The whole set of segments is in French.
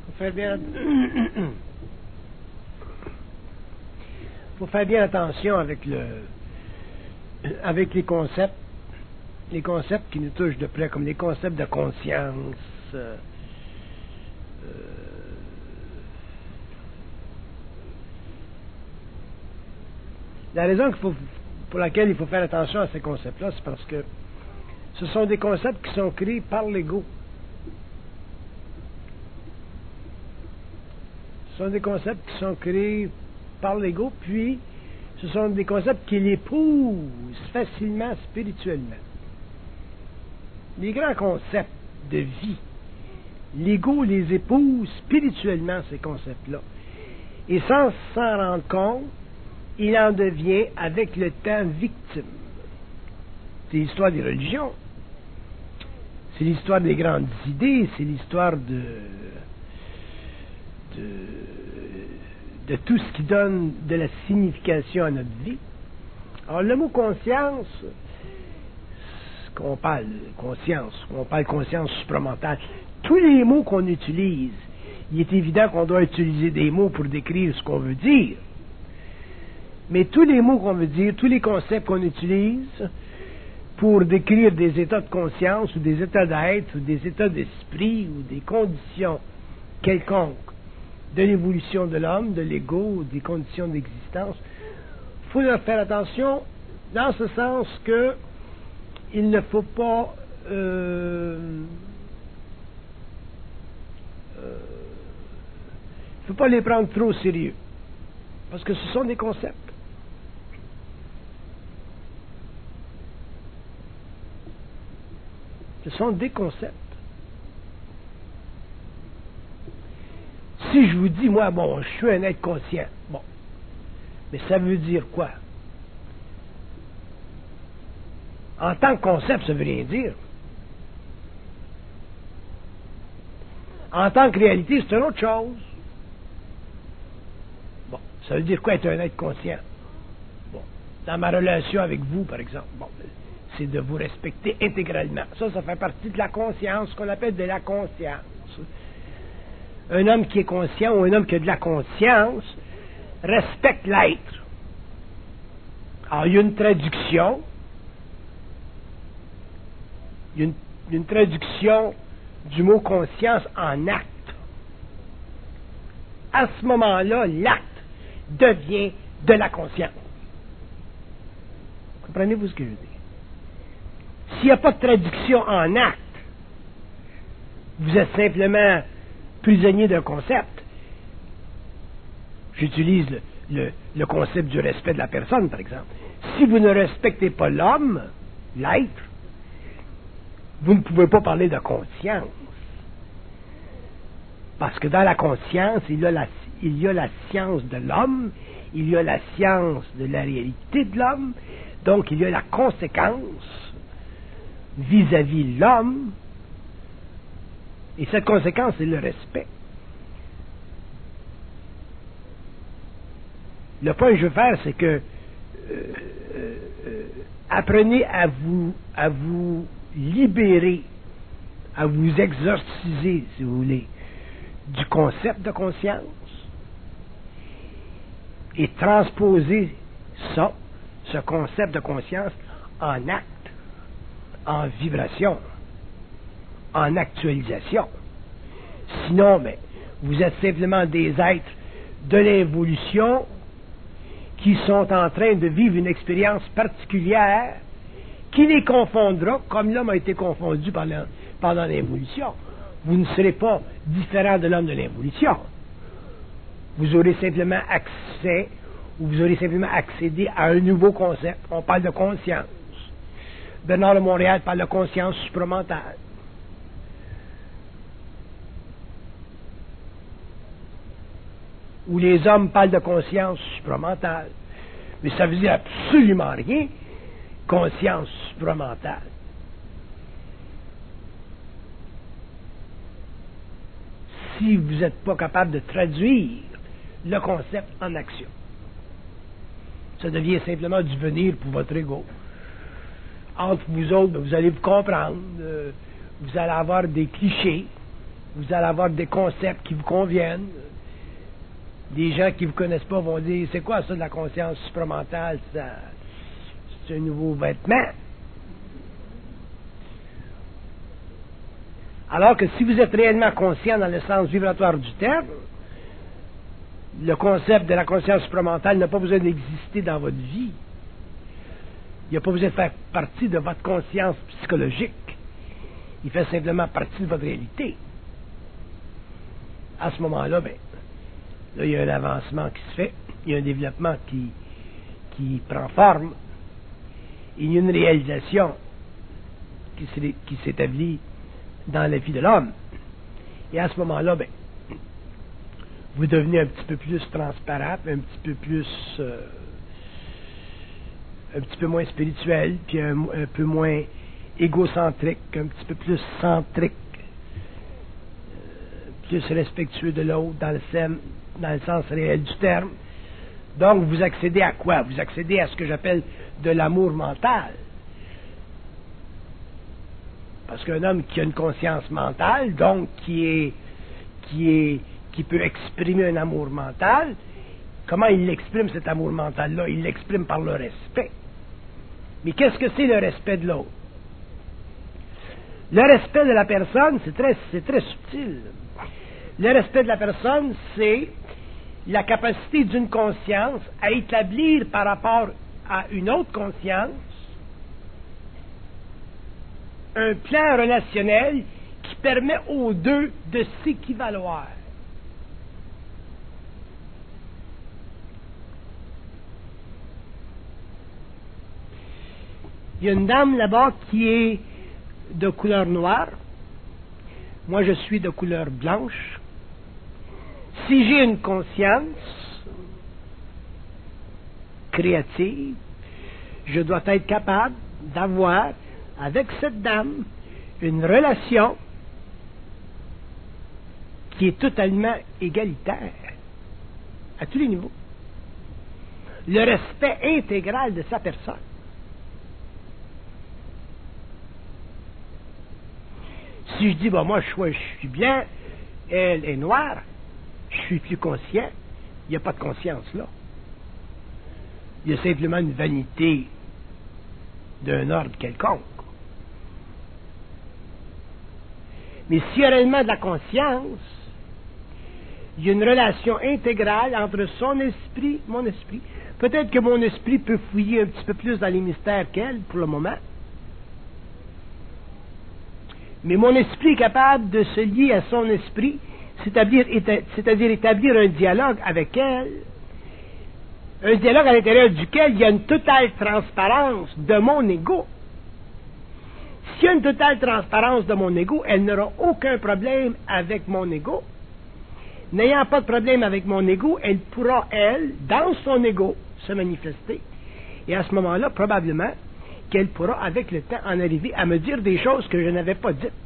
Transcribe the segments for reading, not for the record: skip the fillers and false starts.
Faut faire bien attention avec les concepts qui nous touchent de près, comme les concepts de conscience. La raison pour laquelle il faut faire attention à ces concepts-là, c'est parce que ce sont des concepts qui sont créés par l'ego. Ce sont des concepts qui sont créés par l'ego, puis ce sont des concepts qui l'épousent facilement spirituellement. Les grands concepts de vie, l'ego les épouse spirituellement, ces concepts-là. Et sans s'en rendre compte, il en devient, avec le temps, victime. C'est l'histoire des religions. C'est l'histoire des grandes idées, c'est l'histoire de tout ce qui donne de la signification à notre vie. Alors, le mot conscience, qu'on parle conscience supramentale, tous les mots qu'on utilise, il est évident qu'on doit utiliser des mots pour décrire ce qu'on veut dire. Mais tous les mots qu'on veut dire, tous les concepts qu'on utilise pour décrire des états de conscience ou des états d'être ou des états d'esprit ou des conditions quelconques de l'évolution de l'homme, de l'ego, des conditions d'existence, il faut leur faire attention dans ce sens que il ne faut pas les prendre trop au sérieux, parce que ce sont des concepts. Ce sont des concepts. Si je vous dis, moi, je suis un être conscient, mais ça veut dire quoi? En tant que concept, ça veut rien dire. En tant que réalité, c'est une autre chose. Ça veut dire quoi être un être conscient? Dans ma relation avec vous, par exemple, c'est de vous respecter intégralement. Ça fait partie de la conscience, ce qu'on appelle de la conscience. Un homme qui est conscient ou un homme qui a de la conscience respecte l'être. Alors, il y a une traduction. Il y a une traduction du mot conscience en acte. À ce moment-là, l'acte devient de la conscience. Comprenez-vous ce que je veux dire? S'il n'y a pas de traduction en acte, vous êtes simplement prisonnier d'un concept. J'utilise le concept du respect de la personne, par exemple. Si vous ne respectez pas l'homme, l'être, vous ne pouvez pas parler de conscience. Parce que dans la conscience, il y a la science de l'homme, il y a la science de la réalité de l'homme, donc il y a la conséquence vis-à-vis l'homme, et cette conséquence, c'est le respect. Le point que je veux faire, c'est que apprenez à vous libérer, à vous exorciser, si vous voulez, du concept de conscience et transposer ce concept de conscience en acte, en vibration, en actualisation. Sinon, vous êtes simplement des êtres de l'évolution qui sont en train de vivre une expérience particulière qui les confondra, comme l'homme a été confondu pendant l'évolution. Vous ne serez pas différent de l'homme de l'évolution. Vous aurez simplement accès, ou vous aurez simplement accédé à un nouveau concept. On parle de conscience. Bernard de Montréal parle de conscience supramentale. Où les hommes parlent de conscience supramentale. Mais ça veut dire absolument rien, conscience supramentale. Si vous n'êtes pas capable de traduire le concept en action, ça devient simplement du venir pour votre ego. Entre vous autres, vous allez vous comprendre, vous allez avoir des clichés, Vous allez avoir des concepts qui vous conviennent. Des gens qui ne vous connaissent pas vont dire, c'est quoi ça de la conscience supramentale? C'est un nouveau vêtement. Alors que si vous êtes réellement conscient dans le sens vibratoire du terme, le concept de la conscience supramentale n'a pas besoin d'exister dans votre vie. Il n'a pas besoin de faire partie de votre conscience psychologique. Il fait simplement partie de votre réalité. À ce moment-là, là, il y a un avancement qui se fait, il y a un développement qui prend forme, il y a une réalisation qui s'établit dans la vie de l'homme. Et à ce moment-là, vous devenez un petit peu plus transparent, un petit peu moins spirituel, puis un peu moins égocentrique, un petit peu plus centrique, plus respectueux de l'autre dans le sens réel du terme. Donc, vous accédez à quoi? Vous accédez à ce que j'appelle de l'amour mental. Parce qu'un homme qui a une conscience mentale, donc qui peut exprimer un amour mental, comment il exprime cet amour mental-là? Il l'exprime par le respect. Mais qu'est-ce que c'est le respect de l'autre? Le respect de la personne, c'est très subtil. Le respect de la personne, c'est la capacité d'une conscience à établir par rapport à une autre conscience un plan relationnel qui permet aux deux de s'équivaloir. Il y a une dame là-bas qui est de couleur noire. Moi, je suis de couleur blanche. Si j'ai une conscience créative, je dois être capable d'avoir avec cette dame une relation qui est totalement égalitaire à tous les niveaux. Le respect intégral de sa personne. Si je dis, moi je suis blanc, elle est noire, je suis plus conscient, il n'y a pas de conscience là. Il y a simplement une vanité d'un ordre quelconque. Mais s'il y a réellement de la conscience, il y a une relation intégrale entre son esprit, mon esprit. Peut-être que mon esprit peut fouiller un petit peu plus dans les mystères qu'elle, pour le moment. Mais mon esprit est capable de se lier à son esprit, c'est-à-dire établir un dialogue avec elle. Un dialogue à l'intérieur duquel il y a une totale transparence de mon ego. S'il y a une totale transparence de mon ego, elle n'aura aucun problème avec mon ego. N'ayant pas de problème avec mon ego, elle pourra, dans son ego, se manifester. Et à ce moment-là, probablement, qu'elle pourra, avec le temps, en arriver à me dire des choses que je n'avais pas dites.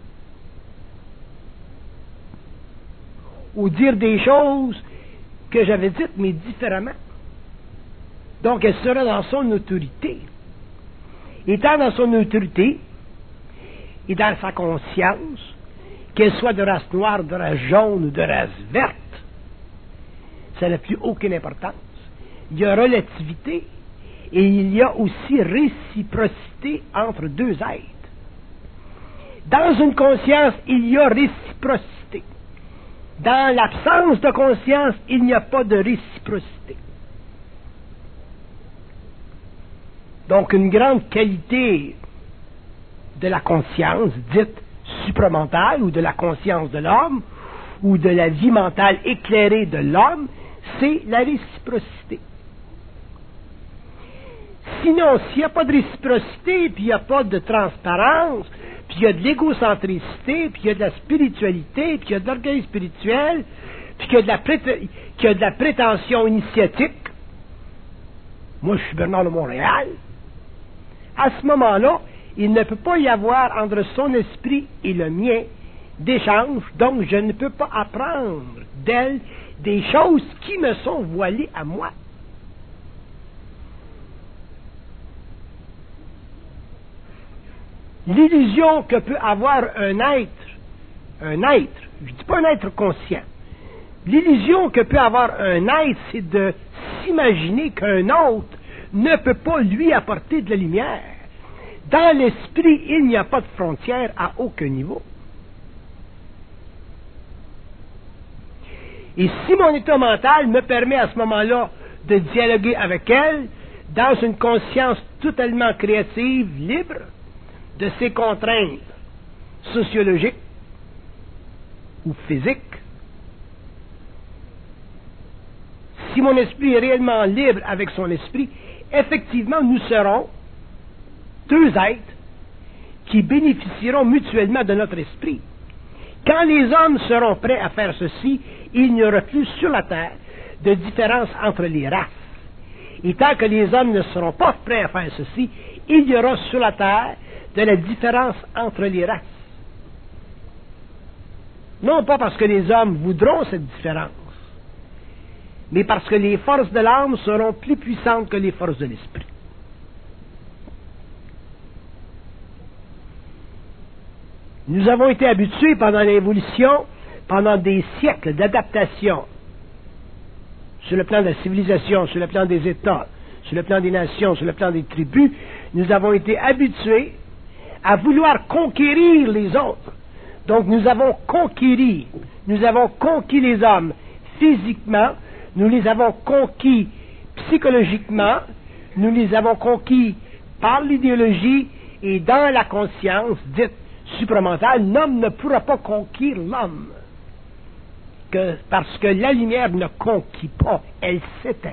Ou dire des choses que j'avais dites, mais différemment. Donc, elle sera dans son autorité. Étant dans son autorité, et dans sa conscience, qu'elle soit de race noire, de race jaune ou de race verte, ça n'a plus aucune importance. Il y a relativité et il y a aussi réciprocité entre deux êtres. Dans une conscience, il y a réciprocité. Dans l'absence de conscience, il n'y a pas de réciprocité. Donc, une grande qualité de la conscience dite supramentale, ou de la conscience de l'homme, ou de la vie mentale éclairée de l'homme, c'est la réciprocité. Sinon, s'il n'y a pas de réciprocité, puis il n'y a pas de transparence, puis il y a de l'égocentricité, puis il y a de la spiritualité, puis il y a de l'orgueil spirituel, puis qu'il y a de la prétention initiatique, moi je suis Bernard de Montréal, à ce moment-là, il ne peut pas y avoir entre son esprit et le mien d'échange, donc je ne peux pas apprendre d'elle des choses qui me sont voilées à moi. L'illusion que peut avoir un être un être, je ne dis pas un être conscient. L'illusion que peut avoir un être, c'est de s'imaginer qu'un autre ne peut pas lui apporter de la lumière. Dans l'esprit, il n'y a pas de frontière à aucun niveau. Et si mon état mental me permet à ce moment-là de dialoguer avec elle dans une conscience totalement créative, libre de ses contraintes sociologiques ou physiques, si mon esprit est réellement libre avec son esprit, effectivement, nous serons deux êtres qui bénéficieront mutuellement de notre esprit. Quand les hommes seront prêts à faire ceci, il n'y aura plus sur la terre de différence entre les races. Et tant que les hommes ne seront pas prêts à faire ceci, il y aura sur la terre de la différence entre les races. Non pas parce que les hommes voudront cette différence, mais parce que les forces de l'âme seront plus puissantes que les forces de l'esprit. Nous avons été habitués pendant l'évolution, pendant des siècles d'adaptation, sur le plan de la civilisation, sur le plan des États, sur le plan des nations, sur le plan des tribus, nous avons été habitués à vouloir conquérir les autres. Donc nous avons conquis les hommes physiquement, nous les avons conquis psychologiquement, nous les avons conquis par l'idéologie et dans la conscience dite supramentale. L'homme ne pourra pas conquérir l'homme, parce que la lumière ne conquit pas, elle s'éteint.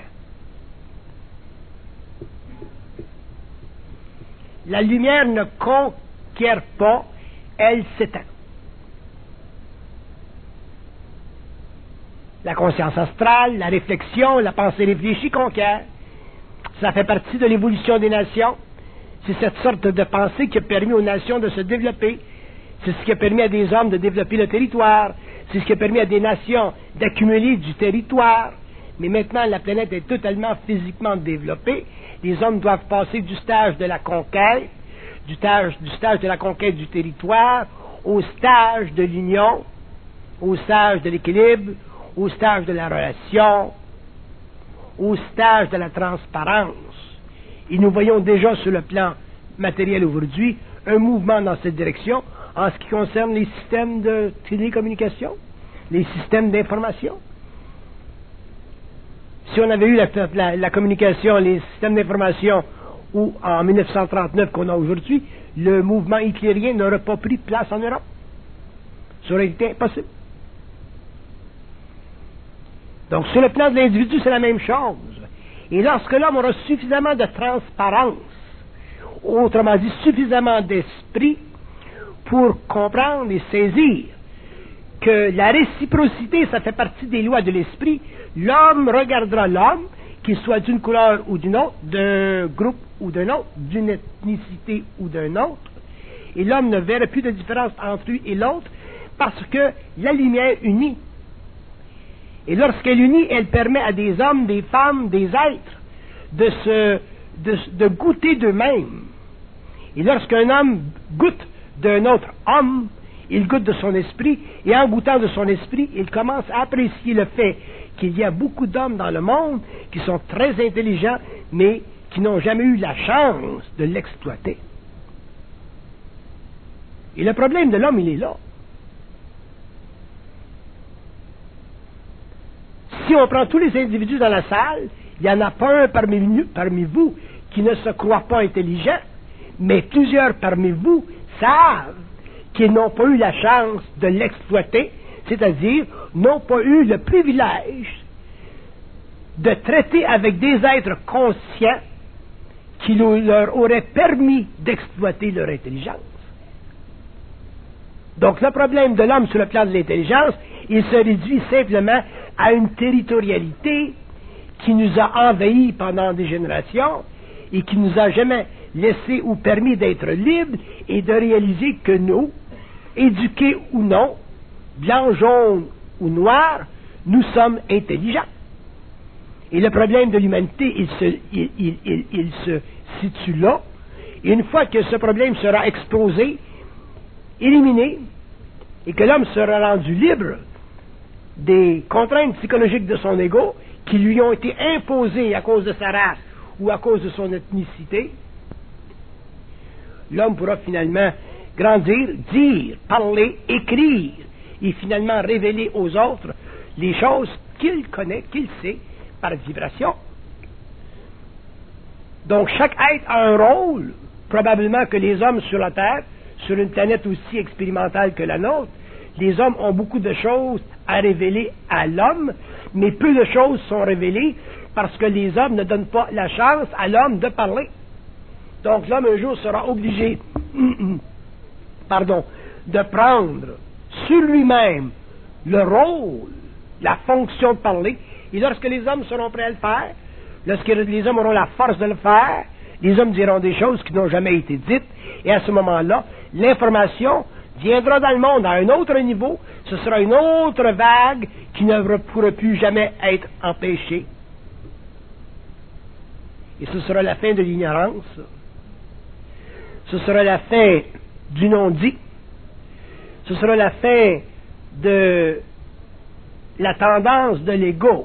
La lumière ne conquiert pas, elle s'éteint. La conscience astrale, la réflexion, la pensée réfléchie conquiert. Ça fait partie de l'évolution des nations. C'est cette sorte de pensée qui a permis aux nations de se développer. C'est ce qui a permis à des hommes de développer le territoire. C'est ce qui a permis à des nations d'accumuler du territoire. Mais maintenant, la planète est totalement physiquement développée. Les hommes doivent passer du stage de la conquête, du stage de la conquête du territoire, au stage de l'union, au stage de l'équilibre, au stage de la relation, au stage de la transparence. Et nous voyons déjà sur le plan matériel aujourd'hui un mouvement dans cette direction en ce qui concerne les systèmes de télécommunication, les systèmes d'information. Si on avait eu la communication, les systèmes d'information ou en 1939 qu'on a aujourd'hui, le mouvement hitlérien n'aurait pas pris place en Europe. Ça aurait été impossible. Donc, sur le plan de l'individu, c'est la même chose. Et lorsque l'homme aura suffisamment de transparence, autrement dit, suffisamment d'esprit pour comprendre et saisir que la réciprocité, ça fait partie des lois de l'esprit, l'homme regardera l'homme, qu'il soit d'une couleur ou d'une autre, d'un groupe ou d'un autre, d'une ethnicité ou d'un autre, et l'homme ne verra plus de différence entre lui et l'autre, parce que la lumière unit. Et lorsqu'elle unit, elle permet à des hommes, des femmes, des êtres de goûter d'eux-mêmes. Et lorsqu'un homme goûte d'un autre homme, il goûte de son esprit, et en goûtant de son esprit, il commence à apprécier le fait qu'il y a beaucoup d'hommes dans le monde qui sont très intelligents, mais qui n'ont jamais eu la chance de l'exploiter. Et le problème de l'homme, il est là. Si on prend tous les individus dans la salle, il n'y en a pas un parmi vous qui ne se croit pas intelligent, mais plusieurs parmi vous savent qu'ils n'ont pas eu la chance de l'exploiter, c'est-à-dire n'ont pas eu le privilège de traiter avec des êtres conscients qui leur auraient permis d'exploiter leur intelligence. Donc le problème de l'homme sur le plan de l'intelligence, il se réduit simplement à une territorialité qui nous a envahis pendant des générations et qui nous a jamais laissé ou permis d'être libres et de réaliser que nous, éduqués ou non, blancs, jaunes ou noirs, nous sommes intelligents. Et le problème de l'humanité, il se situe là. Et une fois que ce problème sera exposé, éliminé, et que l'homme sera rendu libre des contraintes psychologiques de son ego qui lui ont été imposées à cause de sa race ou à cause de son ethnicité, l'homme pourra finalement grandir, dire, parler, écrire et finalement révéler aux autres les choses qu'il connaît, qu'il sait par vibration. Donc chaque être a un rôle, probablement que les hommes sur la Terre, sur une planète aussi expérimentale que la nôtre, les hommes ont beaucoup de choses à révéler à l'homme, mais peu de choses sont révélées parce que les hommes ne donnent pas la chance à l'homme de parler. Donc l'homme un jour sera obligé de prendre sur lui-même le rôle, la fonction de parler, et lorsque les hommes seront prêts à le faire, lorsque les hommes auront la force de le faire, les hommes diront des choses qui n'ont jamais été dites, et à ce moment-là, l'information viendra dans le monde à un autre niveau, ce sera une autre vague qui ne pourra plus jamais être empêchée. Et ce sera la fin de l'ignorance, ce sera la fin du non-dit, ce sera la fin de la tendance de l'ego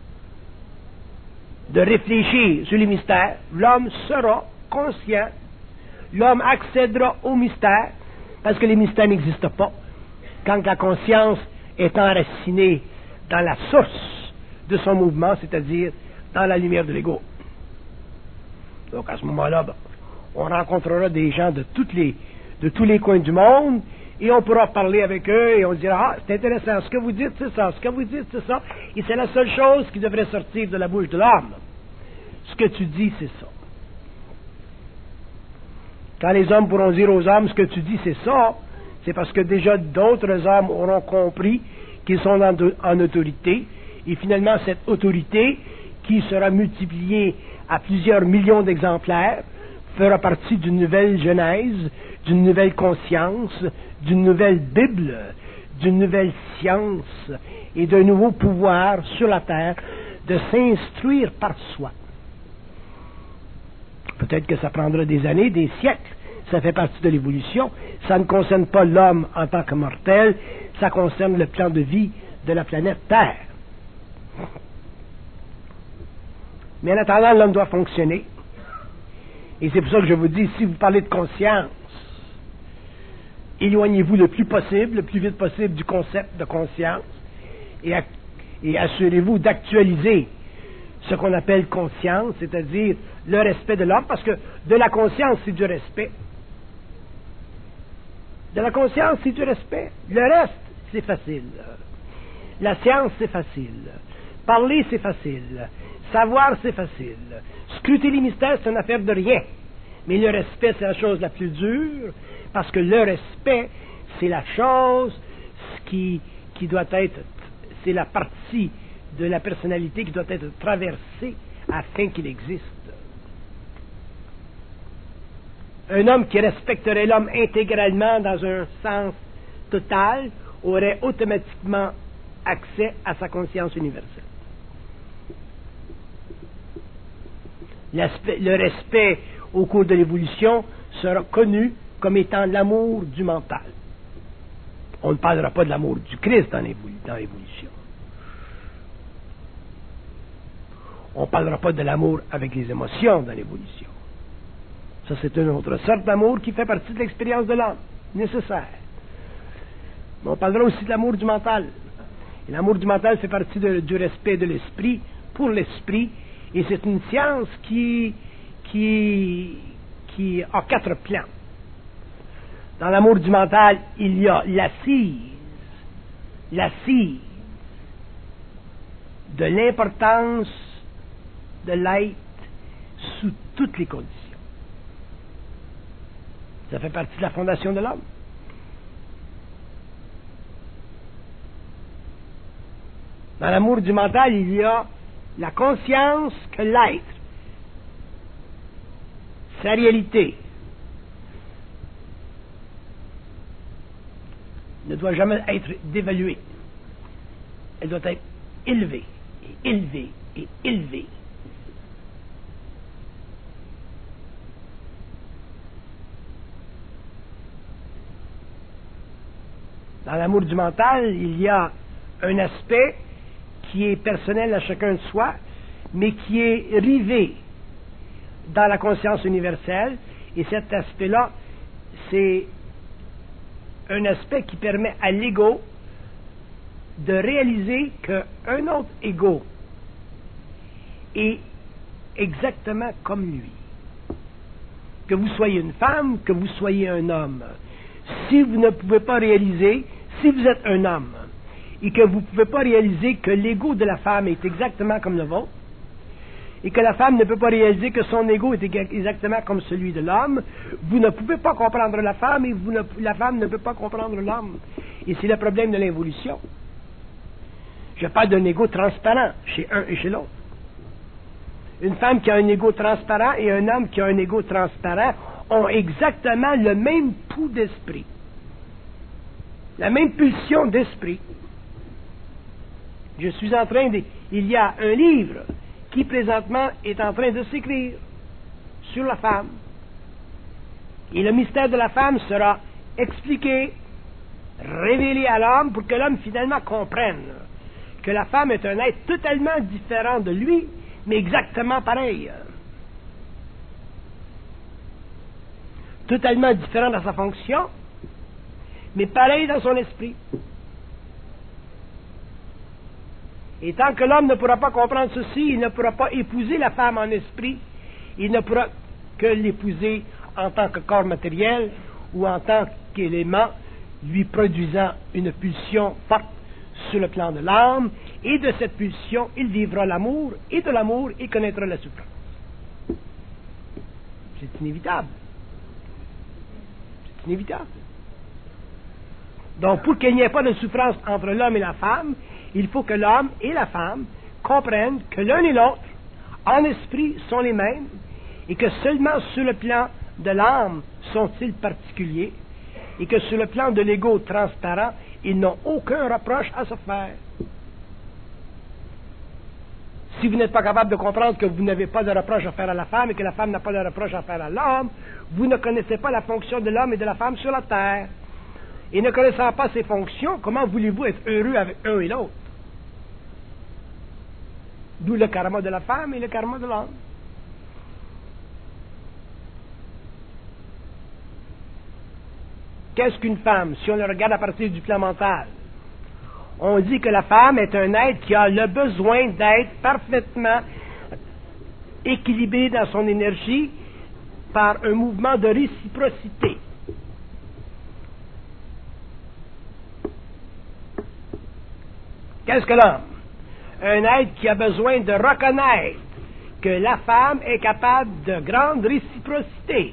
de réfléchir sur les mystères. L'homme sera conscient, l'homme accédera aux mystères, parce que les mystères n'existent pas quand la conscience est enracinée dans la source de son mouvement, c'est-à-dire dans la lumière de l'ego. Donc à ce moment-là, on rencontrera des gens de tous les coins du monde, et on pourra parler avec eux, et on dira, c'est intéressant, ce que vous dites, c'est ça, ce que vous dites, c'est ça, et c'est la seule chose qui devrait sortir de la bouche de l'homme. Ce que tu dis, c'est ça. Quand les hommes pourront dire aux hommes, ce que tu dis, c'est ça, c'est parce que déjà d'autres hommes auront compris qu'ils sont en autorité, et finalement cette autorité, qui sera multipliée à plusieurs millions d'exemplaires, fera partie d'une nouvelle genèse, d'une nouvelle conscience, d'une nouvelle Bible, d'une nouvelle science et d'un nouveau pouvoir sur la terre de s'instruire par soi. Peut-être que ça prendra des années, des siècles, ça fait partie de l'évolution, ça ne concerne pas l'homme en tant que mortel, ça concerne le plan de vie de la planète Terre. Mais en attendant, l'homme doit fonctionner. Et c'est pour ça que je vous dis, si vous parlez de conscience, éloignez-vous le plus possible, le plus vite possible du concept de conscience et assurez-vous d'actualiser ce qu'on appelle conscience, c'est-à-dire le respect de l'homme, parce que de la conscience, c'est du respect. De la conscience, c'est du respect. Le reste, c'est facile. La science, c'est facile. Parler, c'est facile. Savoir, c'est facile. Scruter les mystères, c'est une affaire de rien. Mais le respect, c'est la chose la plus dure, parce que le respect, c'est la chose qui doit être, c'est la partie de la personnalité qui doit être traversée afin qu'il existe. Un homme qui respecterait l'homme intégralement dans un sens total aurait automatiquement accès à sa conscience universelle. Le respect au cours de l'évolution sera connu comme étant l'amour du mental. On ne parlera pas de l'amour du Christ dans l'évolution. On ne parlera pas de l'amour avec les émotions dans l'évolution. Ça, c'est une autre sorte d'amour qui fait partie de l'expérience de l'homme, nécessaire. Mais on parlera aussi de l'amour du mental. Et l'amour du mental fait partie du respect de l'esprit pour l'esprit. Et c'est une science qui a 4 plans. Dans l'amour du mental, il y a l'assise de l'importance de l'être sous toutes les conditions. Ça fait partie de la fondation de l'homme. Dans l'amour du mental, il y a la conscience que l'être, sa réalité, ne doit jamais être dévaluée. Elle doit être élevée, et élevée, et élevée. Dans l'amour du mental, il y a un aspect qui est personnel à chacun de soi, mais qui est rivé dans la conscience universelle, et cet aspect-là, c'est un aspect qui permet à l'ego de réaliser qu'un autre ego est exactement comme lui. Que vous soyez une femme, que vous soyez un homme. Si vous ne pouvez pas réaliser, si vous êtes un homme, et que vous ne pouvez pas réaliser que l'ego de la femme est exactement comme le vôtre, et que la femme ne peut pas réaliser que son ego est exactement comme celui de l'homme, vous ne pouvez pas comprendre la femme, et la femme ne peut pas comprendre l'homme. Et c'est le problème de l'involution. Je parle d'un ego transparent chez un et chez l'autre. Une femme qui a un ego transparent et un homme qui a un ego transparent ont exactement le même pouls d'esprit, la même pulsion d'esprit. Je suis en train de... Il y a un livre qui présentement est en train de s'écrire sur la femme. Et le mystère de la femme sera expliqué, révélé à l'homme pour que l'homme finalement comprenne que la femme est un être totalement différent de lui, mais exactement pareil. Totalement différent dans sa fonction, mais pareil dans son esprit. Et tant que l'homme ne pourra pas comprendre ceci, il ne pourra pas épouser la femme en esprit, il ne pourra que l'épouser en tant que corps matériel ou en tant qu'élément lui produisant une pulsion forte sur le plan de l'âme, et de cette pulsion, il vivra l'amour, et de l'amour, il connaîtra la souffrance. C'est inévitable. C'est inévitable. Donc, pour qu'il n'y ait pas de souffrance entre l'homme et la femme, il faut que l'homme et la femme comprennent que l'un et l'autre, en esprit, sont les mêmes, et que seulement sur le plan de l'âme sont-ils particuliers, et que sur le plan de l'ego transparent, ils n'ont aucun reproche à se faire. Si vous n'êtes pas capable de comprendre que vous n'avez pas de reproche à faire à la femme et que la femme n'a pas de reproche à faire à l'homme, vous ne connaissez pas la fonction de l'homme et de la femme sur la terre. Et ne connaissant pas ces fonctions, comment voulez-vous être heureux avec un et l'autre? D'où le karma de la femme et le karma de l'homme. Qu'est-ce qu'une femme, si on le regarde à partir du plan mental? On dit que la femme est un être qui a le besoin d'être parfaitement équilibré dans son énergie par un mouvement de réciprocité. Qu'est-ce que l'homme? Un être qui a besoin de reconnaître que la femme est capable de grande réciprocité.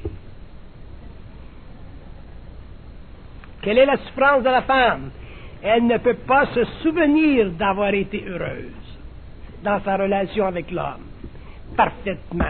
Quelle est la souffrance de la femme? Elle ne peut pas se souvenir d'avoir été heureuse dans sa relation avec l'homme, parfaitement.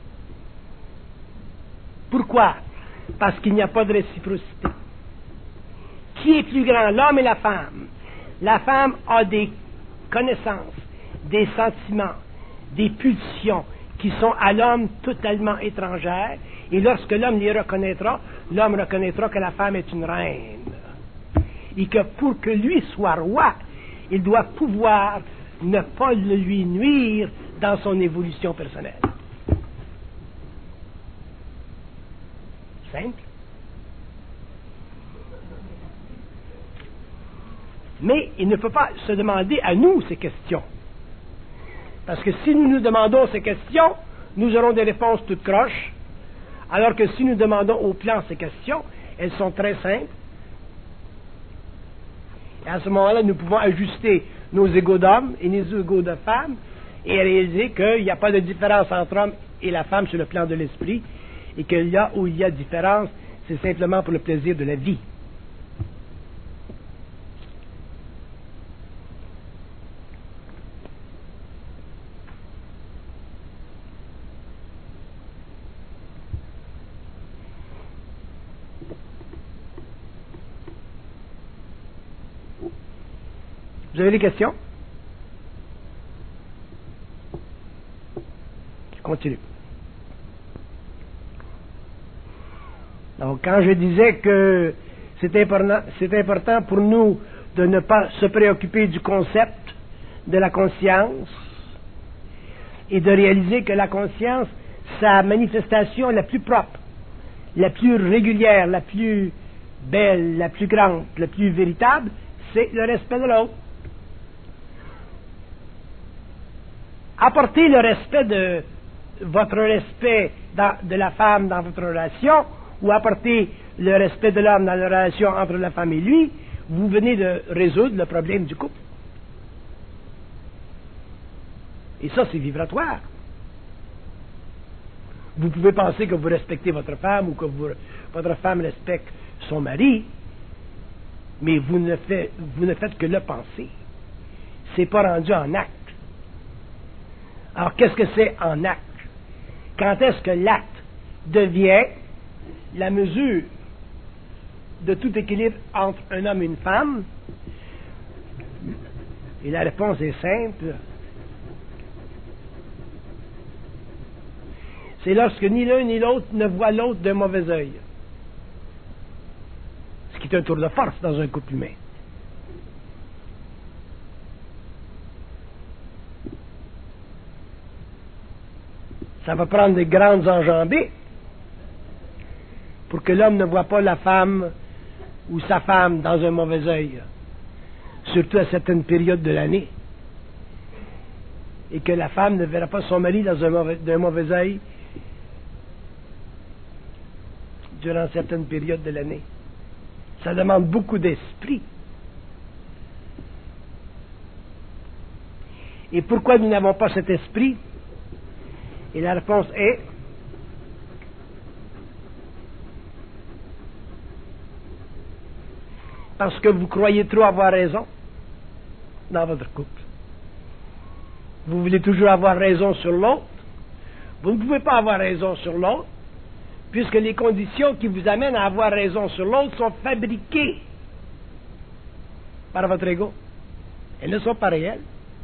Pourquoi? Parce qu'il n'y a pas de réciprocité. Qui est plus grand, l'homme et la femme? La femme a des connaissances, des sentiments, des pulsions qui sont à l'homme totalement étrangères, et lorsque l'homme les reconnaîtra, l'homme reconnaîtra que la femme est une reine. Et que pour que lui soit roi, il doit pouvoir ne pas lui nuire dans son évolution personnelle. Simple. Mais il ne peut pas se demander à nous ces questions. Parce que si nous nous demandons ces questions, nous aurons des réponses toutes croches, alors que si nous demandons au plan ces questions, elles sont très simples. Et à ce moment-là, nous pouvons ajuster nos égos d'hommes et nos égos de femmes et réaliser qu'il n'y a pas de différence entre l'homme et la femme sur le plan de l'esprit, et que là où il y a différence, c'est simplement pour le plaisir de la vie. Vous avez des questions? Je continue. Donc, quand je disais que C'est important pour nous de ne pas se préoccuper du concept de la conscience et de réaliser que la conscience, sa manifestation la plus propre, la plus régulière, la plus belle, la plus grande, la plus véritable, c'est le respect de l'autre. Apportez le respect de votre respect de la femme dans votre relation, ou apportez le respect de l'homme dans la relation entre la femme et lui, vous venez de résoudre le problème du couple. Et ça, c'est vibratoire. Vous pouvez penser que vous respectez votre femme ou que votre femme respecte son mari, mais vous ne faites que le penser. C'est pas rendu en acte. Alors, qu'est-ce que c'est en acte? Quand est-ce que l'acte devient la mesure de tout équilibre entre un homme et une femme? Et la réponse est simple. C'est lorsque ni l'un ni l'autre ne voit l'autre d'un mauvais œil. Ce qui est un tour de force dans un couple humain. Ça va prendre de grandes enjambées pour que l'homme ne voit pas la femme ou sa femme dans un mauvais œil, surtout à certaines périodes de l'année, et que la femme ne verra pas son mari d'un mauvais œil durant certaines périodes de l'année. Ça demande beaucoup d'esprit. Et pourquoi nous n'avons pas cet esprit? Et la réponse est parce que vous croyez trop avoir raison dans votre couple. Vous voulez toujours avoir raison sur l'autre. Vous ne pouvez pas avoir raison sur l'autre, puisque les conditions qui vous amènent à avoir raison sur l'autre sont fabriquées par votre ego. Elles ne sont pas réelles.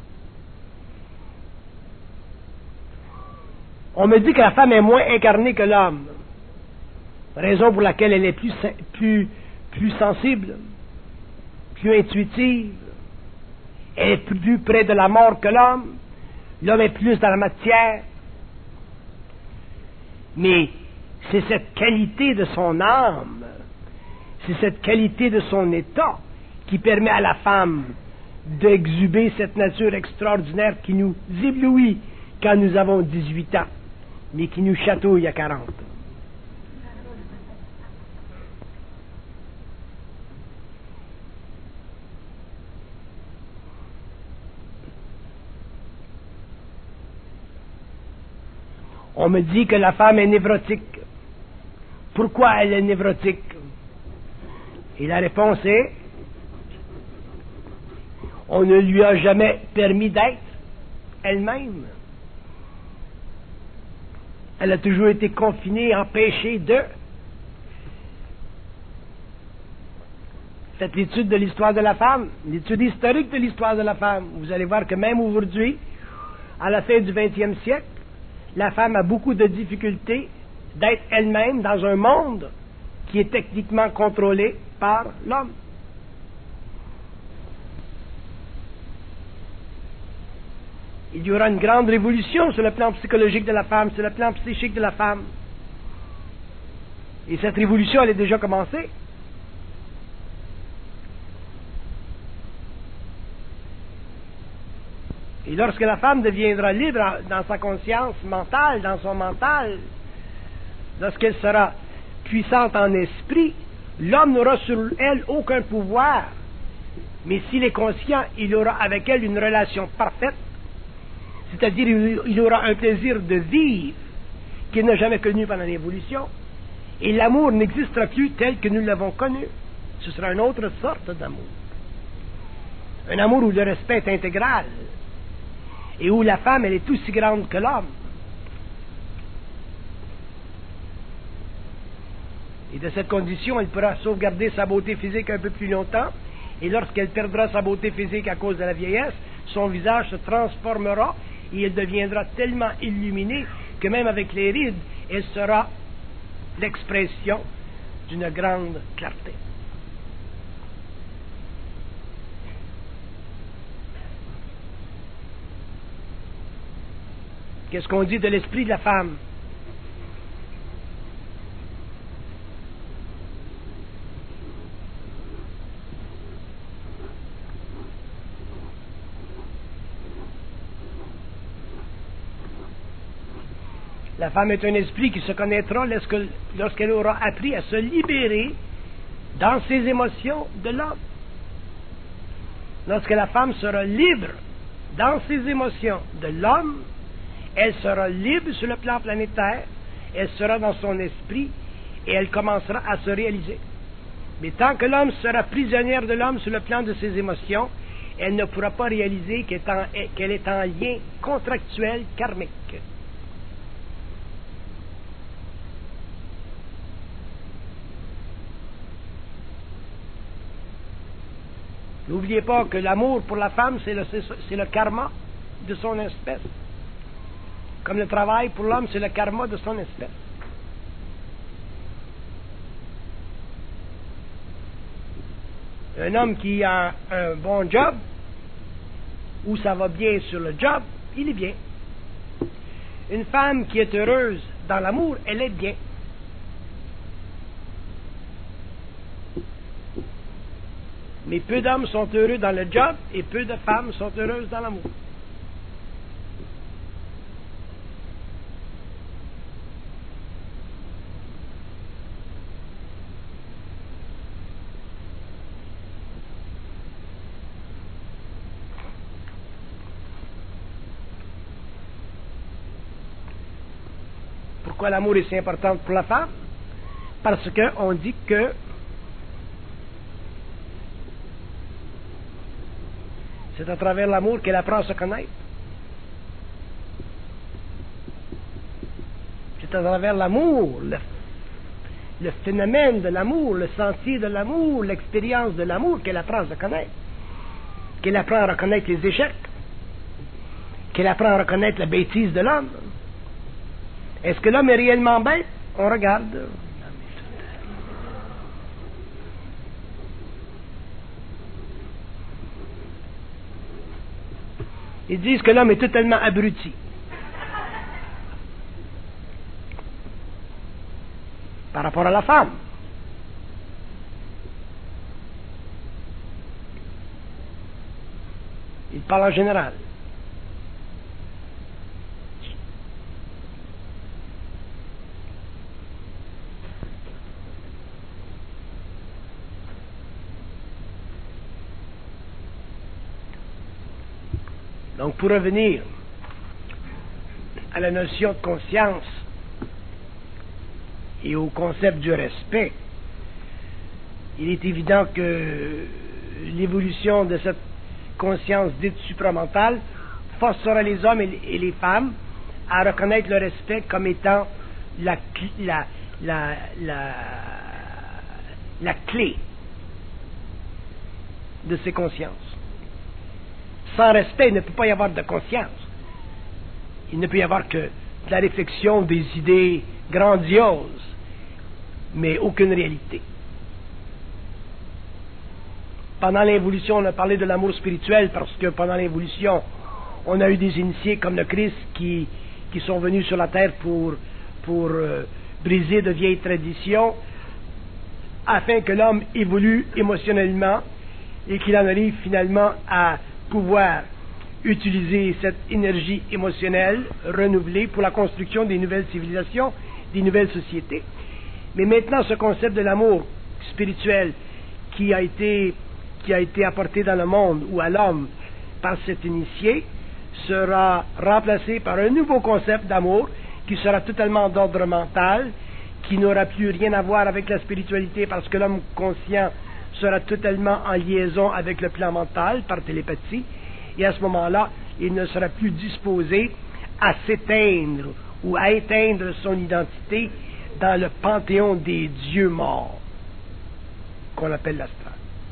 On me dit que la femme est moins incarnée que l'homme, raison pour laquelle elle est plus sensible, plus intuitive, elle est plus près de la mort que l'homme, l'homme est plus dans la matière. Mais c'est cette qualité de son âme, c'est cette qualité de son état qui permet à la femme d'exhuber cette nature extraordinaire qui nous éblouit quand nous avons 18 ans, mais qui nous chatouille à 40. On me dit que la femme est névrotique. Pourquoi elle est névrotique? Et la réponse est, on ne lui a jamais permis d'être elle-même. Elle a toujours été confinée, empêchée de. Faites l'étude de l'histoire de la femme, l'étude historique de l'histoire de la femme. Vous allez voir que même aujourd'hui, à la fin du 20e siècle, la femme a beaucoup de difficultés d'être elle-même dans un monde qui est techniquement contrôlé par l'homme. Il y aura une grande révolution sur le plan psychologique de la femme, sur le plan psychique de la femme. Et cette révolution, elle est déjà commencée. Et lorsque la femme deviendra libre dans sa conscience mentale, dans son mental, lorsqu'elle sera puissante en esprit, l'homme n'aura sur elle aucun pouvoir. Mais s'il est conscient, il aura avec elle une relation parfaite, c'est-à-dire il aura un plaisir de vivre qu'il n'a jamais connu pendant l'évolution. Et l'amour n'existera plus tel que nous l'avons connu. Ce sera une autre sorte d'amour. Un amour où le respect est intégral. Et où la femme, elle est aussi grande que l'homme. Et de cette condition, elle pourra sauvegarder sa beauté physique un peu plus longtemps. Et lorsqu'elle perdra sa beauté physique à cause de la vieillesse, son visage se transformera et elle deviendra tellement illuminée que même avec les rides, elle sera l'expression d'une grande clarté. Qu'est-ce qu'on dit de l'esprit de la femme? La femme est un esprit qui se connaîtra lorsqu'elle aura appris à se libérer dans ses émotions de l'homme. Lorsque la femme sera libre dans ses émotions de l'homme, elle sera libre sur le plan planétaire, elle sera dans son esprit et elle commencera à se réaliser. Mais tant que l'homme sera prisonnière de l'homme sur le plan de ses émotions, elle ne pourra pas réaliser qu'elle est en lien contractuel karmique. N'oubliez pas que l'amour pour la femme, c'est le karma de son espèce. Comme le travail pour l'homme, c'est le karma de son espèce. Un homme qui a un bon job, où ça va bien sur le job, il est bien. Une femme qui est heureuse dans l'amour, elle est bien. Mais peu d'hommes sont heureux dans le job et peu de femmes sont heureuses dans l'amour. Pourquoi l'amour est si important pour la femme? Parce qu'on dit que c'est à travers l'amour qu'elle apprend à se connaître. C'est à travers l'amour, le phénomène de l'amour, le sentier de l'amour, l'expérience de l'amour qu'elle apprend à se connaître. Qu'elle apprend à reconnaître les échecs. Qu'elle apprend à reconnaître la bêtise de l'homme. Est-ce que l'homme est réellement bête? On regarde. Ils disent que l'homme est totalement abruti. Par rapport à la femme. Il parle en général. Donc, pour revenir à la notion de conscience et au concept du respect, il est évident que l'évolution de cette conscience dite supramentale forcera les hommes et les femmes à reconnaître le respect comme étant la clé de ces consciences. Sans respect, il ne peut pas y avoir de conscience. Il ne peut y avoir que de la réflexion des idées grandioses, mais aucune réalité. Pendant l'évolution, on a parlé de l'amour spirituel parce que pendant l'évolution, on a eu des initiés comme le Christ qui sont venus sur la terre pour briser de vieilles traditions afin que l'homme évolue émotionnellement et qu'il en arrive finalement à pouvoir utiliser cette énergie émotionnelle renouvelée pour la construction des nouvelles civilisations, des nouvelles sociétés. Mais maintenant, ce concept de l'amour spirituel qui a été apporté dans le monde ou à l'homme par cet initié sera remplacé par un nouveau concept d'amour qui sera totalement d'ordre mental, qui n'aura plus rien à voir avec la spiritualité parce que l'homme conscient sera totalement en liaison avec le plan mental par télépathie, et à ce moment-là, il ne sera plus disposé à s'éteindre ou à éteindre son identité dans le panthéon des dieux morts, qu'on appelle l'astral.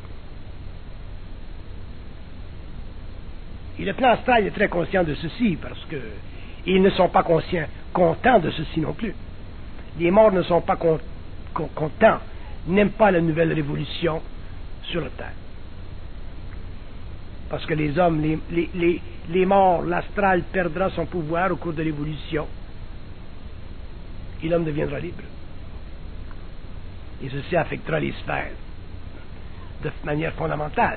Et le plan astral est très conscient de ceci, parce que ils ne sont pas contents de ceci non plus. Les morts ne sont pas contents, n'aiment pas la nouvelle révolution sur la Terre. Parce que les hommes, les morts, l'astral perdra son pouvoir au cours de l'évolution. Et l'homme deviendra libre. Et ceci affectera les sphères de manière fondamentale.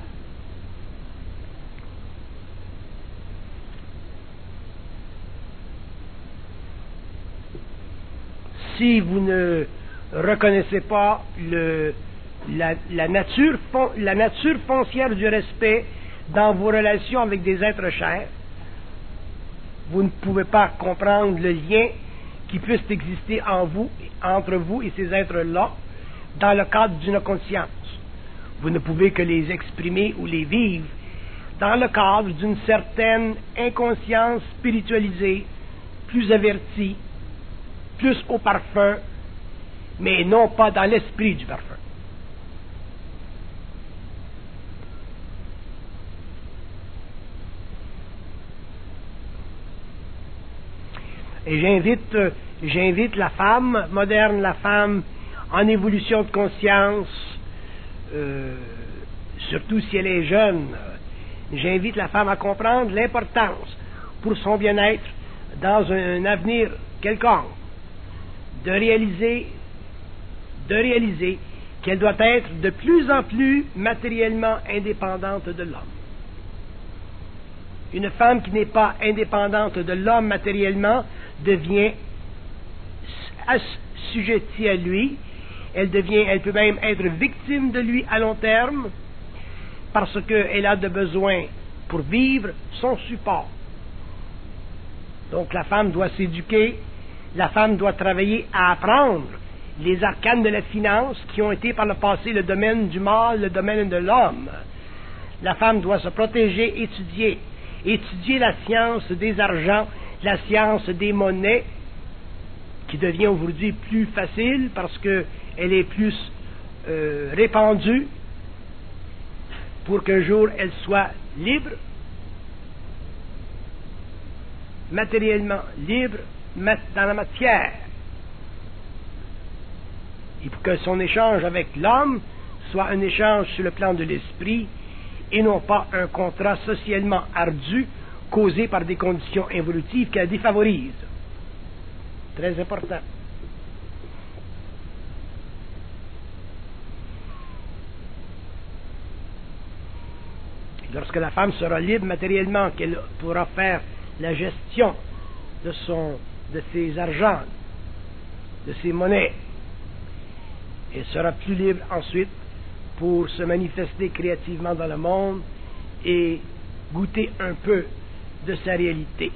Si vous ne reconnaissez pas la nature foncière du respect dans vos relations avec des êtres chers, vous ne pouvez pas comprendre le lien qui puisse exister entre vous et ces êtres-là dans le cadre d'une conscience. Vous ne pouvez que les exprimer ou les vivre dans le cadre d'une certaine inconscience spiritualisée, plus avertie, plus au parfum, mais non pas dans l'esprit du parfum. Et j'invite la femme moderne, la femme en évolution de conscience, surtout si elle est jeune, j'invite la femme à comprendre l'importance pour son bien-être dans un avenir quelconque de réaliser qu'elle doit être de plus en plus matériellement indépendante de l'homme. Une femme qui n'est pas indépendante de l'homme matériellement devient assujettie à lui. Elle peut même être victime de lui à long terme parce qu'elle a de besoin pour vivre son support. Donc la femme doit s'éduquer, la femme doit travailler à apprendre les arcanes de la finance qui ont été par le passé le domaine du mal, le domaine de l'homme. La femme doit se protéger, étudier la science des argents, la science des monnaies, qui devient aujourd'hui plus facile parce qu'elle est plus répandue, pour qu'un jour elle soit libre, matériellement libre dans la matière, et pour que son échange avec l'homme soit un échange sur le plan de l'esprit et non pas un contrat socialement ardu causé par des conditions évolutives qu'elle défavorise. Très important. Lorsque la femme sera libre matériellement, qu'elle pourra faire la gestion de ses argents, de ses monnaies, elle sera plus libre ensuite pour se manifester créativement dans le monde et goûter un peu de sa réalité.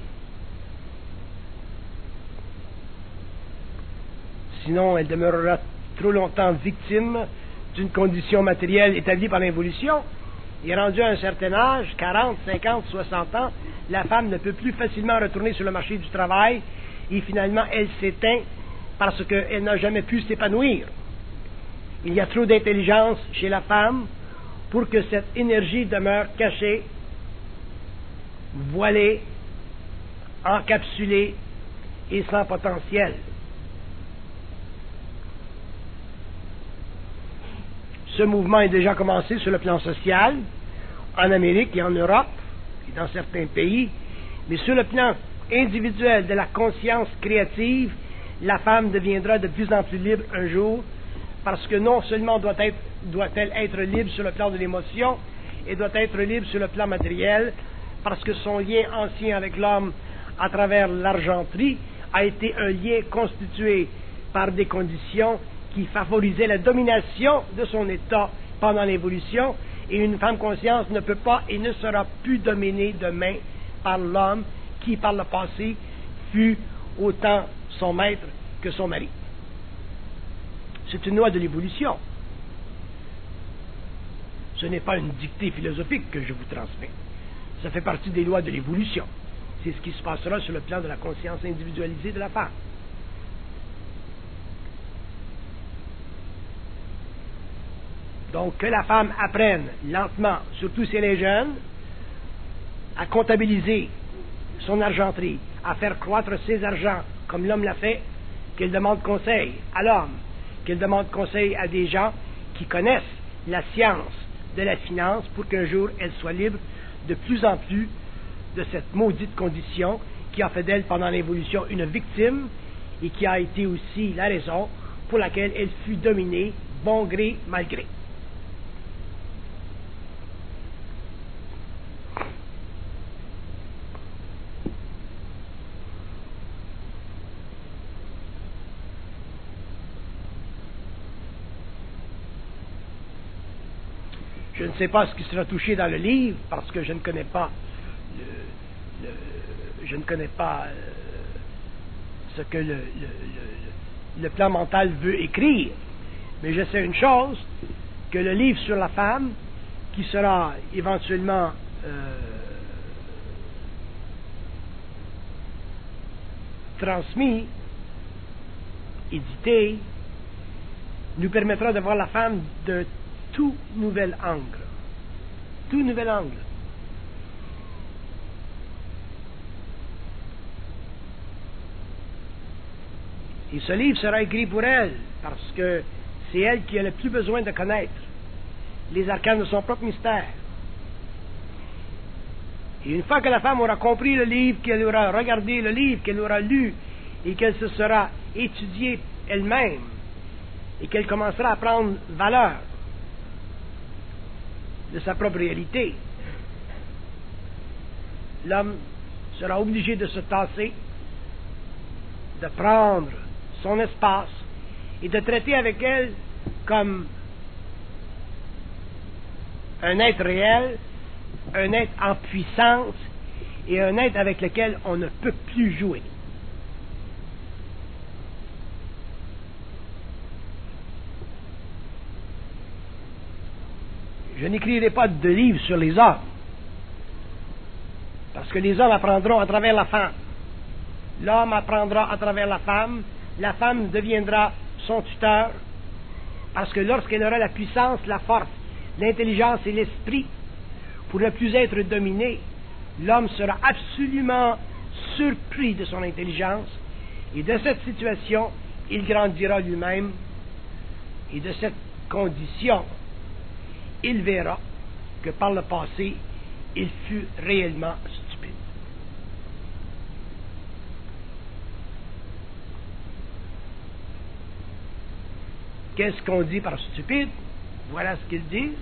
Sinon, elle demeurera trop longtemps victime d'une condition matérielle établie par l'évolution. Et rendue à un certain âge, 40, 50, 60 ans, la femme ne peut plus facilement retourner sur le marché du travail et finalement elle s'éteint parce qu'elle n'a jamais pu s'épanouir. Il y a trop d'intelligence chez la femme pour que cette énergie demeure cachée, voilée, encapsulée et sans potentiel. Ce mouvement est déjà commencé sur le plan social, en Amérique et en Europe, et dans certains pays, mais sur le plan individuel de la conscience créative, la femme deviendra de plus en plus libre un jour, parce que non seulement doit-elle être libre sur le plan de l'émotion, et doit être libre sur le plan matériel, parce que son lien ancien avec l'homme à travers l'argenterie a été un lien constitué par des conditions qui favorisait la domination de son état pendant l'évolution, et une femme consciente ne peut pas et ne sera plus dominée demain par l'homme qui, par le passé, fut autant son maître que son mari. C'est une loi de l'évolution. Ce n'est pas une dictée philosophique que je vous transmets. Ça fait partie des lois de l'évolution. C'est ce qui se passera sur le plan de la conscience individualisée de la femme. Donc, que la femme apprenne lentement, surtout si elle est jeune, à comptabiliser son argenterie, à faire croître ses argents comme l'homme l'a fait, qu'elle demande conseil à l'homme, qu'elle demande conseil à des gens qui connaissent la science de la finance pour qu'un jour elle soit libre de plus en plus de cette maudite condition qui a fait d'elle pendant l'évolution une victime et qui a été aussi la raison pour laquelle elle fut dominée, bon gré, mal gré. Je ne sais pas ce qui sera touché dans le livre parce que je ne connais pas ce que le plan mental veut écrire. Mais je sais une chose, que le livre sur la femme, qui sera éventuellement transmis, édité, nous permettra de voir la femme de tout nouvel angle. Tout nouvel angle. Et ce livre sera écrit pour elle, parce que c'est elle qui a le plus besoin de connaître les arcanes de son propre mystère. Et une fois que la femme aura compris le livre, qu'elle aura regardé le livre, qu'elle aura lu, et qu'elle se sera étudiée elle-même, et qu'elle commencera à prendre valeur de sa propre réalité, l'homme sera obligé de se tasser, de prendre son espace et de traiter avec elle comme un être réel, un être en puissance et un être avec lequel on ne peut plus jouer. Je n'écrirai pas de livre sur les hommes, parce que les hommes apprendront à travers la femme. L'homme apprendra à travers la femme deviendra son tuteur, parce que lorsqu'elle aura la puissance, la force, l'intelligence et l'esprit pour ne plus être dominé, l'homme sera absolument surpris de son intelligence, et de cette situation, il grandira lui-même, et de cette condition, il verra que par le passé, il fut réellement stupide. Qu'est-ce qu'on dit par stupide? Voilà ce qu'il dit.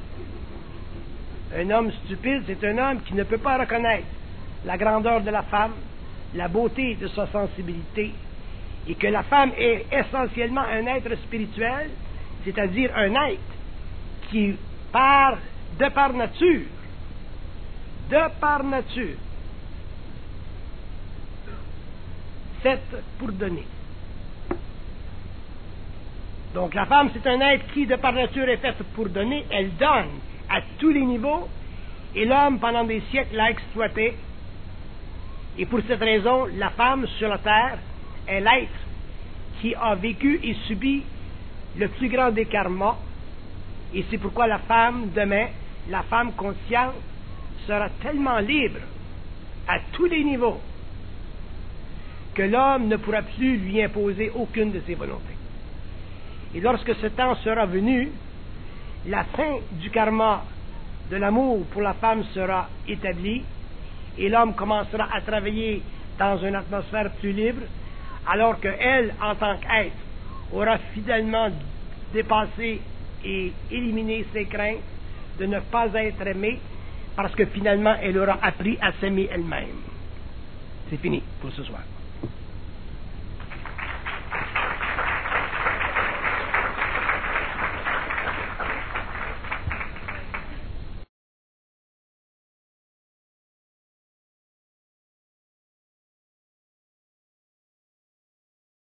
Un homme stupide, c'est un homme qui ne peut pas reconnaître la grandeur de la femme, la beauté de sa sensibilité, et que la femme est essentiellement un être spirituel, c'est-à-dire un être qui, de par nature, c'est pour donner. Donc la femme, c'est un être qui, de par nature, est faite pour donner. Elle donne à tous les niveaux, et l'homme, pendant des siècles, l'a exploité. Et pour cette raison, la femme sur la terre est l'être qui a vécu et subi le plus grand des karmas. Et c'est pourquoi la femme demain, la femme consciente, sera tellement libre à tous les niveaux que l'homme ne pourra plus lui imposer aucune de ses volontés. Et lorsque ce temps sera venu, la fin du karma de l'amour pour la femme sera établie et l'homme commencera à travailler dans une atmosphère plus libre, alors qu'elle, en tant qu'être, aura fidèlement dépassé et éliminé ses craintes de ne pas être aimée, parce que finalement elle aura appris à s'aimer elle-même. C'est fini pour ce soir.